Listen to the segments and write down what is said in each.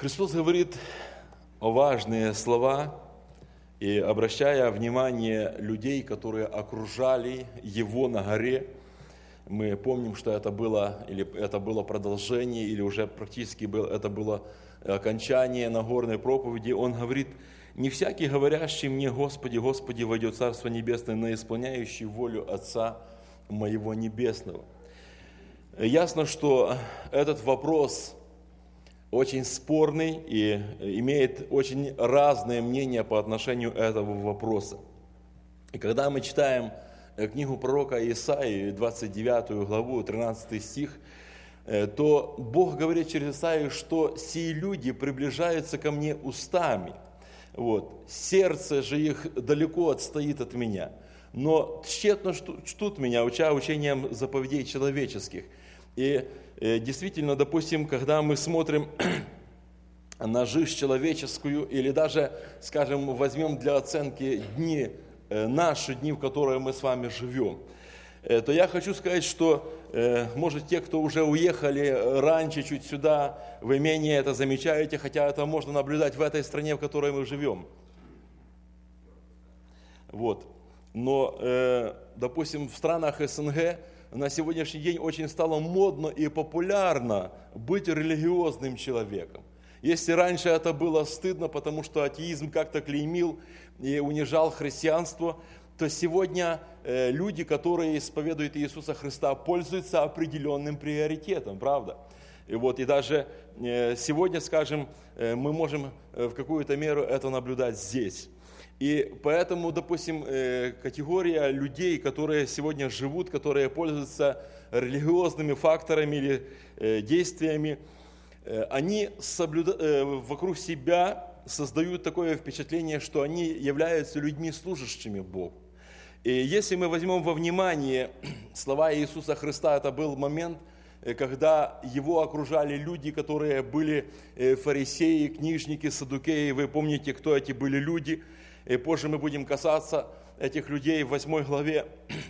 Христос говорит важные слова, и обращая внимание людей, которые окружали Его на горе, мы помним, что это было продолжение, или уже практически это было окончание Нагорной проповеди. Он говорит: «Не всякий, говорящий мне: Господи, Господи, войдет в Царство Небесное, но исполняющий волю Отца моего Небесного». Ясно, что этот вопрос очень спорный и имеет очень разные мнения по отношению этого вопроса. И когда мы читаем книгу пророка Исаии, 29 главу, 13 стих, то Бог говорит через Исаию, что «сии люди приближаются ко мне устами, сердце же их далеко отстоит от меня, но тщетно чтут меня, уча учением заповедей человеческих». И действительно, допустим, когда мы смотрим на жизнь человеческую, или даже, скажем, возьмем для оценки наши дни, в которые мы с вами живем, то я хочу сказать, что, может, те, кто уже уехали раньше чуть сюда, вы менее это замечаете, хотя это можно наблюдать в этой стране, в которой мы живем. Но, допустим, в странах СНГ на сегодняшний день очень стало модно и популярно быть религиозным человеком. Если раньше это было стыдно, потому что атеизм как-то клеймил и унижал христианство, то сегодня люди, которые исповедуют Иисуса Христа, пользуются определенным приоритетом, правда? И даже сегодня, скажем, мы можем в какую-то меру это наблюдать здесь. И поэтому, допустим, категория людей, которые сегодня живут, которые пользуются религиозными факторами или действиями, они вокруг себя создают такое впечатление, что они являются людьми, служащими Богу. И если мы возьмем во внимание слова Иисуса Христа, это был момент, когда Его окружали люди, которые были фарисеи, книжники, саддукеи. Вы помните, кто эти были люди. И позже мы будем касаться этих людей в 8 главе.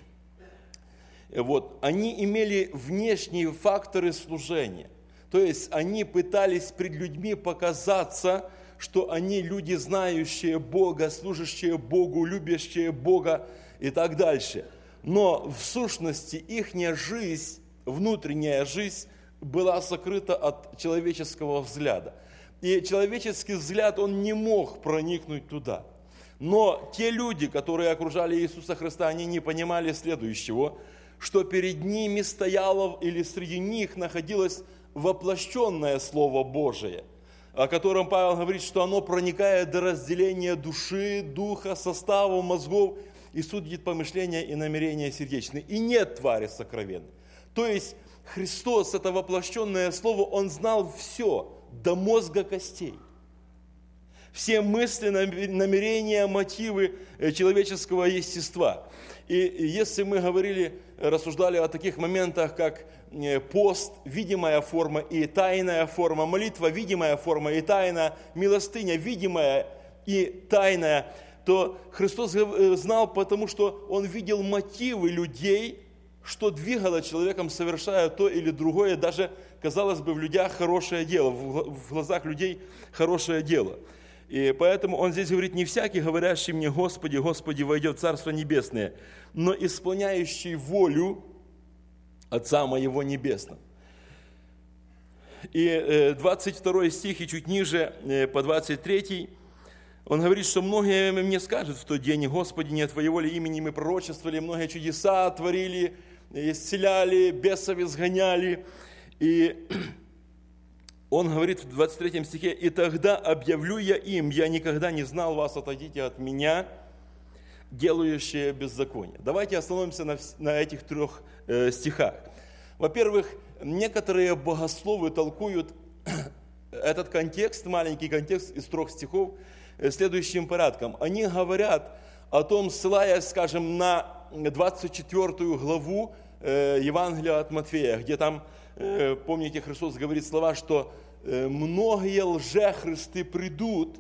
Они имели внешние факторы служения. То есть они пытались пред людьми показаться, что они люди, знающие Бога, служащие Богу, любящие Бога и так дальше. Но в сущности ихняя жизнь, внутренняя жизнь, была сокрыта от человеческого взгляда. И человеческий взгляд, он не мог проникнуть туда. Но те люди, которые окружали Иисуса Христа, они не понимали следующего, что перед ними стояло или среди них находилось воплощенное Слово Божие, о котором Павел говорит, что оно проникает до разделения души, духа, составов, мозгов и судит помышления и намерения сердечные. И нет твари сокровенной. То есть Христос, это воплощенное Слово, Он знал все до мозга костей. Все мысли, намерения, мотивы человеческого естества. И если мы рассуждали о таких моментах, как пост, видимая форма и тайная форма, молитва, видимая форма и тайна, милостыня, видимая и тайная, то Христос знал, потому что Он видел мотивы людей, что двигало человеком, совершая то или другое, даже, казалось бы, в людях хорошее дело, в глазах людей хорошее дело. И поэтому он здесь говорит: не всякий, говорящий мне: Господи, Господи, войдет в Царство Небесное, но исполняющий волю Отца моего Небесного. И 22 стих и чуть ниже, по 23, он говорит, что многие мне скажут в тот день: Господи, не от Твоего ли имени мы пророчествовали, многие чудеса творили, исцеляли, бесов изгоняли. И он говорит в 23 стихе: «И тогда объявлю я им: я никогда не знал вас, отойдите от меня, делающие беззаконие». Давайте остановимся на этих 3 стихах. Во-первых, некоторые богословы толкуют этот контекст, маленький контекст из 3 стихов, следующим порядком. Они говорят о том, ссылаясь, скажем, на 24 главу Евангелия от Матфея, где там, помните, Христос говорит слова, что многие лжехристы придут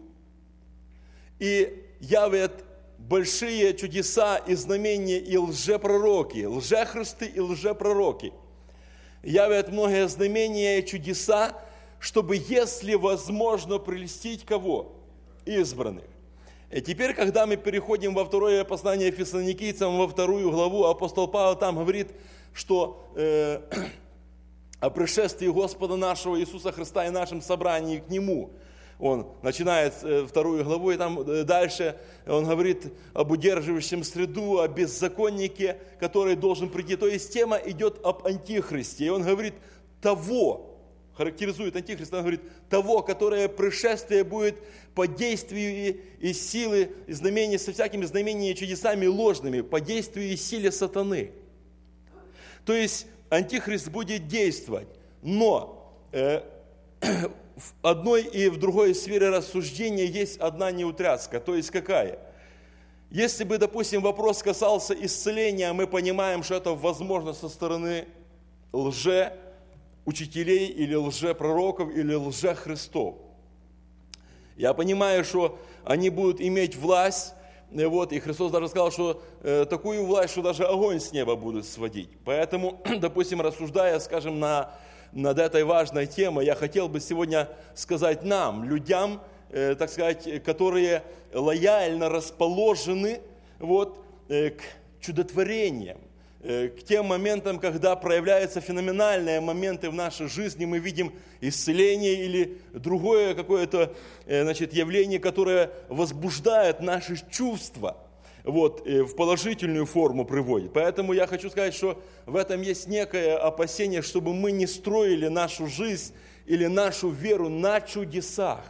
и явят большие чудеса и знамения и лжепророки, лжехристы и лжепророки. Явят многие знамения и чудеса, чтобы, если возможно, прельстить кого? Избранных. И теперь, когда мы переходим во второе послание Фессалоникийцам, во 2 главу, апостол Павел там говорит, что о пришествии Господа нашего Иисуса Христа и нашем собрании к Нему. Он начинает 2 главу, и там дальше он говорит об удерживающем среду, о беззаконнике, который должен прийти. То есть тема идет об антихристе. И он говорит того, характеризует антихриста, он говорит того, которое пришествие будет по действию и силы, и знамений, со всякими знамениями и чудесами ложными, по действию и силе сатаны. То есть антихрист будет действовать, но в одной и в другой сфере рассуждения есть одна неутряска. То есть какая? Если бы, допустим, вопрос касался исцеления, мы понимаем, что это возможно со стороны лжеучителей или лжепророков или лжехристов. Я понимаю, что они будут иметь власть, и Христос даже сказал, что такую власть, что даже огонь с неба будут сводить. Поэтому, допустим, рассуждая, скажем, над этой важной темой, я хотел бы сегодня сказать нам, людям, так сказать, которые лояльно расположены к чудотворениям, к тем моментам, когда проявляются феноменальные моменты в нашей жизни, мы видим исцеление или другое какое-то явление, которое возбуждает наши чувства, в положительную форму приводит. Поэтому я хочу сказать, что в этом есть некое опасение, чтобы мы не строили нашу жизнь или нашу веру на чудесах.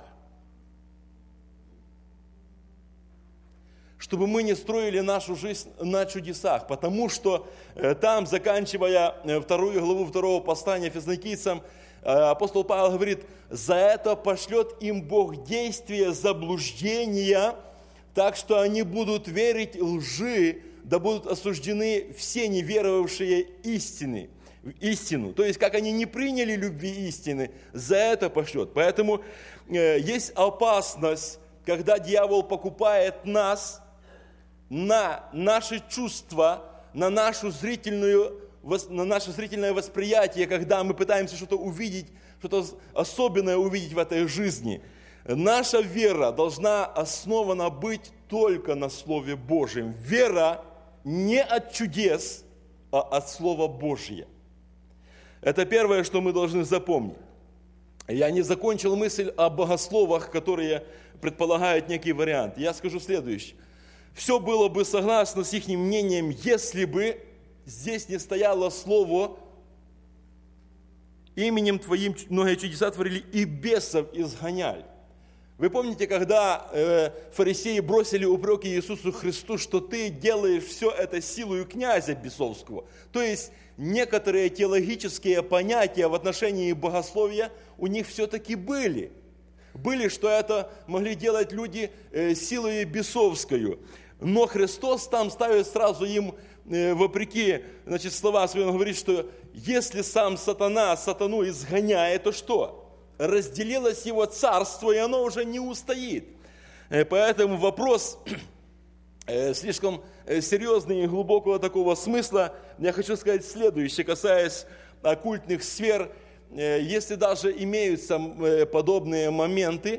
Чтобы мы не строили нашу жизнь на чудесах, потому что там, заканчивая 2 главу 2 послания Фессалоникийцам, апостол Павел говорит, за это пошлет им Бог действие заблуждения, так что они будут верить лжи, да будут осуждены все неверовавшие истину. То есть, как они не приняли любви истины, за это пошлет. Поэтому есть опасность, когда дьявол покупает нас на наши чувства, на наше зрительное восприятие, когда мы пытаемся что-то увидеть, что-то особенное увидеть в этой жизни. Наша вера должна основана быть только на Слове Божьем. Вера не от чудес, а от Слова Божьего. Это первое, что мы должны запомнить. Я не закончил мысль о богословах, которые предполагают некий вариант. Я скажу следующее. Все было бы согласно с их мнением, если бы здесь не стояло слово «Именем Твоим многие чудеса творили и бесов изгоняли». Вы помните, когда фарисеи бросили упреки Иисусу Христу, что ты делаешь все это силою князя бесовского? То есть некоторые теологические понятия в отношении богословия у них все-таки были. Были, что это могли делать люди силою бесовскую. Но Христос там ставит сразу им, вопреки слова свои, он говорит, что если сам сатана сатану изгоняет, то что? Разделилось его царство, и оно уже не устоит. Поэтому вопрос слишком серьезный и глубокого такого смысла. Я хочу сказать следующее, касаясь оккультных сфер. Если даже имеются подобные моменты,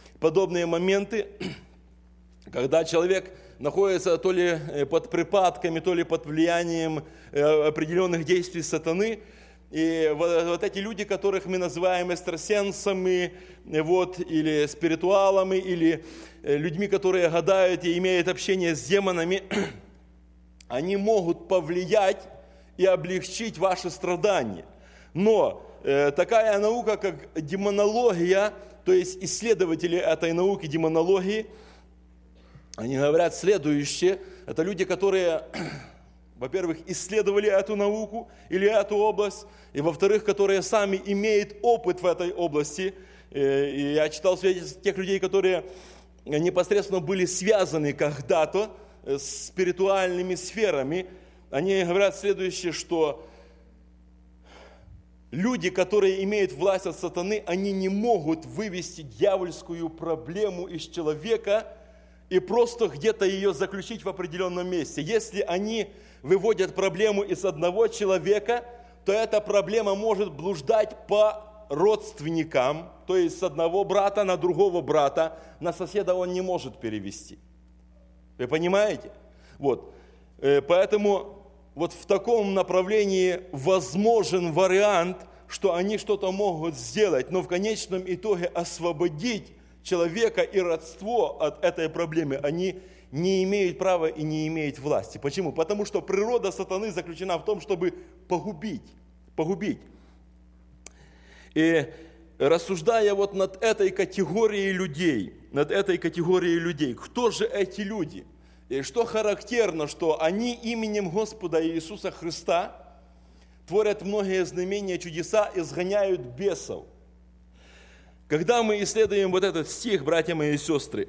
когда человек находится то ли под припадками, то ли под влиянием определенных действий сатаны, и вот эти люди, которых мы называем экстрасенсами, или спиритуалами, или людьми, которые гадают и имеют общение с демонами, они могут повлиять и облегчить ваши страдания. Но такая наука, как демонология, то есть исследователи этой науки демонологии, они говорят следующее. Это люди, которые, во-первых, исследовали эту науку или эту область, и, во-вторых, которые сами имеют опыт в этой области. И я читал свидетельства тех людей, которые непосредственно были связаны когда-то с спиритуальными сферами. Они говорят следующее, что люди, которые имеют власть от сатаны, они не могут вывести дьявольскую проблему из человека и просто где-то ее заключить в определенном месте. Если они выводят проблему из одного человека, то эта проблема может блуждать по родственникам, то есть с одного брата на другого брата, на соседа он не может перевести. Вы понимаете? Вот. Поэтому вот в таком направлении возможен вариант, что они что-то могут сделать, но в конечном итоге освободить человека и родство от этой проблемы они не имеют права и не имеют власти. Почему? Потому что природа сатаны заключена в том, чтобы погубить. И рассуждая вот над этой категорией людей, кто же эти люди? И что характерно, что они именем Господа Иисуса Христа творят многие знамения, чудеса, изгоняют бесов. Когда мы исследуем вот этот стих, братья мои и сестры,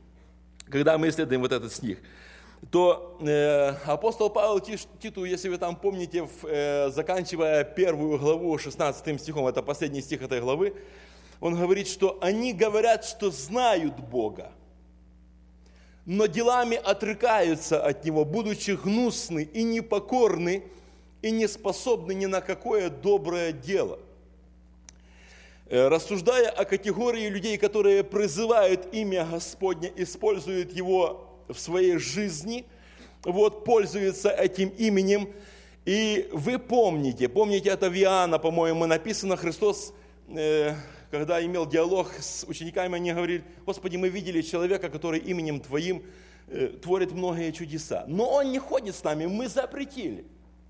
то апостол Павел Титу, если вы там помните, заканчивая 1 главу 16 стихом, это последний стих этой главы, он говорит, что они говорят, что знают Бога, но делами отрекаются от Него, будучи гнусны и непокорны, и не способны ни на какое доброе дело. Рассуждая о категории людей, которые призывают имя Господне, используют его в своей жизни, вот, пользуются этим именем. И вы помните это в Иоанна, по-моему, написано, Христос, когда имел диалог с учениками, они говорили: Господи, мы видели человека, который именем Твоим творит многие чудеса, но он не ходит с нами, мы запретили.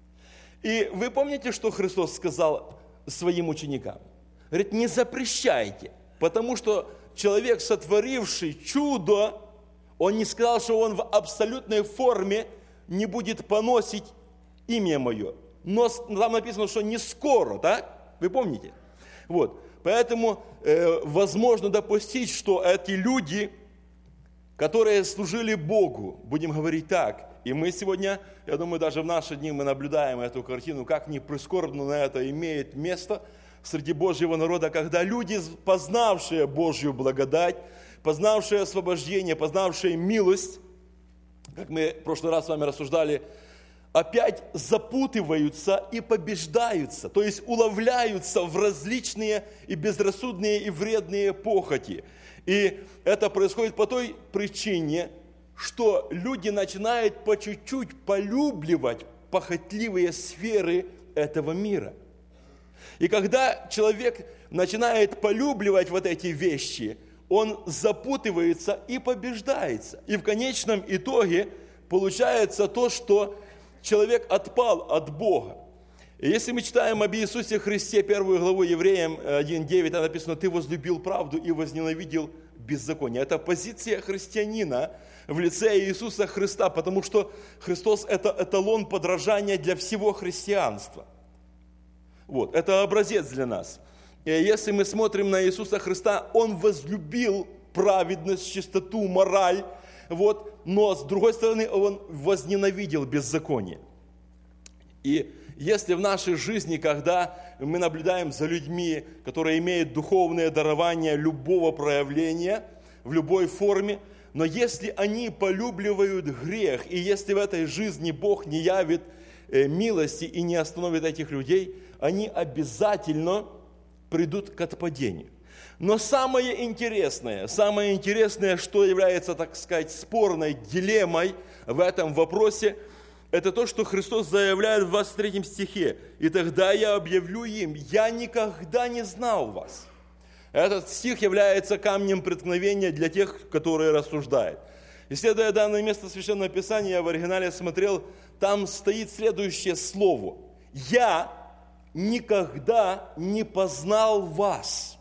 И вы помните, что Христос сказал своим ученикам? Говорит, не запрещайте, потому что человек, сотворивший чудо, он не сказал, что он в абсолютной форме не будет поносить имя мое. Но там написано, что не скоро, так? Вы помните? Вот. Поэтому возможно допустить, что эти люди, которые служили Богу, будем говорить так, и мы сегодня, я думаю, даже в наши дни мы наблюдаем эту картину, как ни прискорбно на это имеет место среди Божьего народа, когда люди, познавшие Божью благодать, познавшие освобождение, познавшие милость, как мы в прошлый раз с вами рассуждали, опять запутываются и побеждаются, то есть уловляются в различные и безрассудные и вредные похоти. И это происходит по той причине, что люди начинают по чуть-чуть полюбливать похотливые сферы этого мира. И когда человек начинает полюбливать вот эти вещи, он запутывается и побеждается. И в конечном итоге получается то, что человек отпал от Бога. И если мы читаем об Иисусе Христе, 1 главу Евреям 1:9, там написано: «Ты возлюбил правду и возненавидел беззаконие». Это позиция христианина в лице Иисуса Христа, потому что Христос – это эталон подражания для всего христианства. Вот, это образец для нас. И если мы смотрим на Иисуса Христа, Он возлюбил праведность, чистоту, мораль, вот, но с другой стороны, Он возненавидел беззаконие. И если в нашей жизни, когда мы наблюдаем за людьми, которые имеют духовное дарование любого проявления, в любой форме, но если они полюбливают грех, и если в этой жизни Бог не явит милости и не остановит этих людей, они обязательно придут к отпадению. Но самое интересное, что является, так сказать, спорной дилеммой в этом вопросе, это то, что Христос заявляет в 23 стихе: «И тогда я объявлю им: я никогда не знал вас». Этот стих является камнем преткновения для тех, которые рассуждают. Исследуя данное место Священного Писания, я в оригинале смотрел, там стоит следующее слово: «Я никогда не познал вас».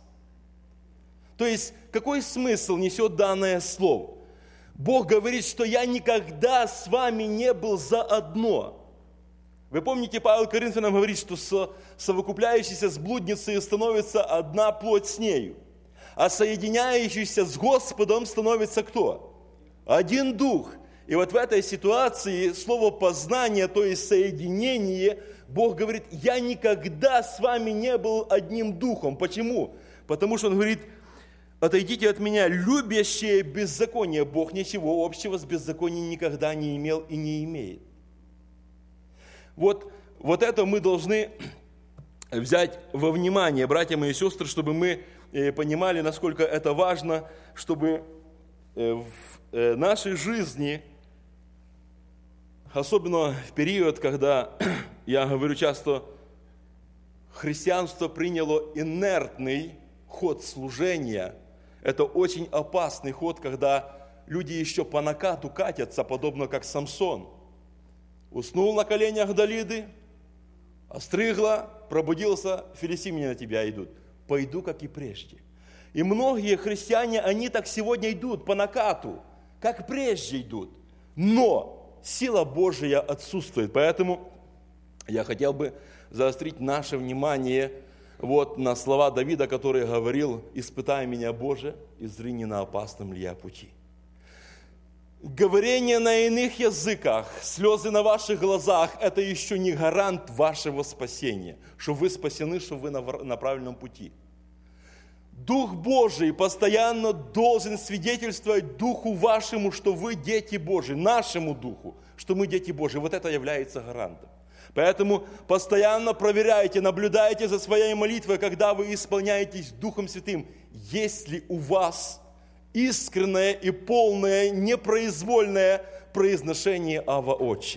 То есть, какой смысл несет данное слово? Бог говорит, что я никогда с вами не был заодно. Вы помните, Павел Коринфянам говорит, что совокупляющийся с блудницей становится одна плоть с нею, а соединяющийся с Господом становится кто? Один дух. И вот в этой ситуации слово познание, то есть соединение, Бог говорит: я никогда с вами не был одним духом. Почему? Потому что Он говорит: отойдите от меня, любящие беззаконие. Бог ничего общего с беззаконием никогда не имел и не имеет. Вот это мы должны взять во внимание, братья мои и сестры, чтобы мы понимали, насколько это важно, чтобы в нашей жизни, особенно в период, когда, я говорю часто, христианство приняло инертный ход служения. Это очень опасный ход, когда люди еще по накату катятся, подобно как Самсон. Уснул на коленях Далиды, остригла, пробудился, филистимляне на тебя идут. Пойду, как и прежде. И многие христиане, они так сегодня идут по накату, как прежде идут. Но сила Божия отсутствует. Поэтому я хотел бы заострить наше внимание на слова Давида, который говорил: «Испытай меня, Боже, и зри, не на опасном ли я пути». Говорение на иных языках, слезы на ваших глазах – это еще не гарант вашего спасения, что вы спасены, что вы на правильном пути. Дух Божий постоянно должен свидетельствовать Духу вашему, что вы дети Божьи, нашему Духу, что мы дети Божьи. Вот это является гарантом. Поэтому постоянно проверяйте, наблюдайте за своей молитвой, когда вы исполняетесь Духом Святым, есть ли у вас искреннее и полное, непроизвольное произношение Ава Отче.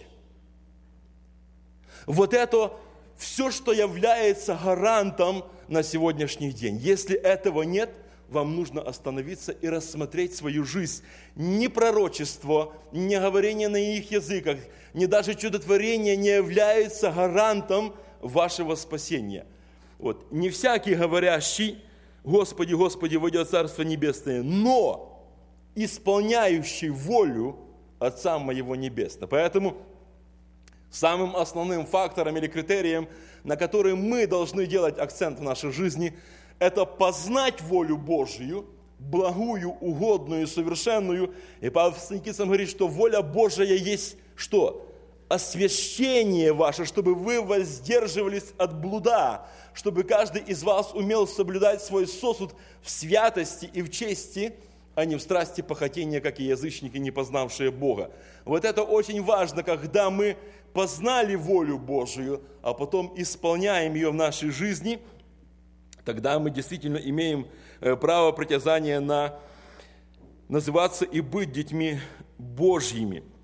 Вот это все, что является гарантом на сегодняшний день. Если этого нет, вам нужно остановиться и рассмотреть свою жизнь. Ни пророчество, ни говорение на их языках, ни даже чудотворение не является гарантом вашего спасения. Не всякий говорящий: «Господи, Господи, войдет в Царство Небесное», но исполняющий волю Отца Моего Небесного. Поэтому самым основным фактором или критерием, на который мы должны делать акцент в нашей жизни, это познать волю Божию, благую, угодную, совершенную. И Павел Фессалоникийцам говорит, что воля Божия есть что? Освящение ваше, чтобы вы воздерживались от блуда, чтобы каждый из вас умел соблюдать свой сосуд в святости и в чести, а не в страсти похотения, как и язычники, не познавшие Бога. Вот это очень важно, когда мы познали волю Божию, а потом исполняем ее в нашей жизни, тогда мы действительно имеем право притязания на называться и быть детьми Божьими.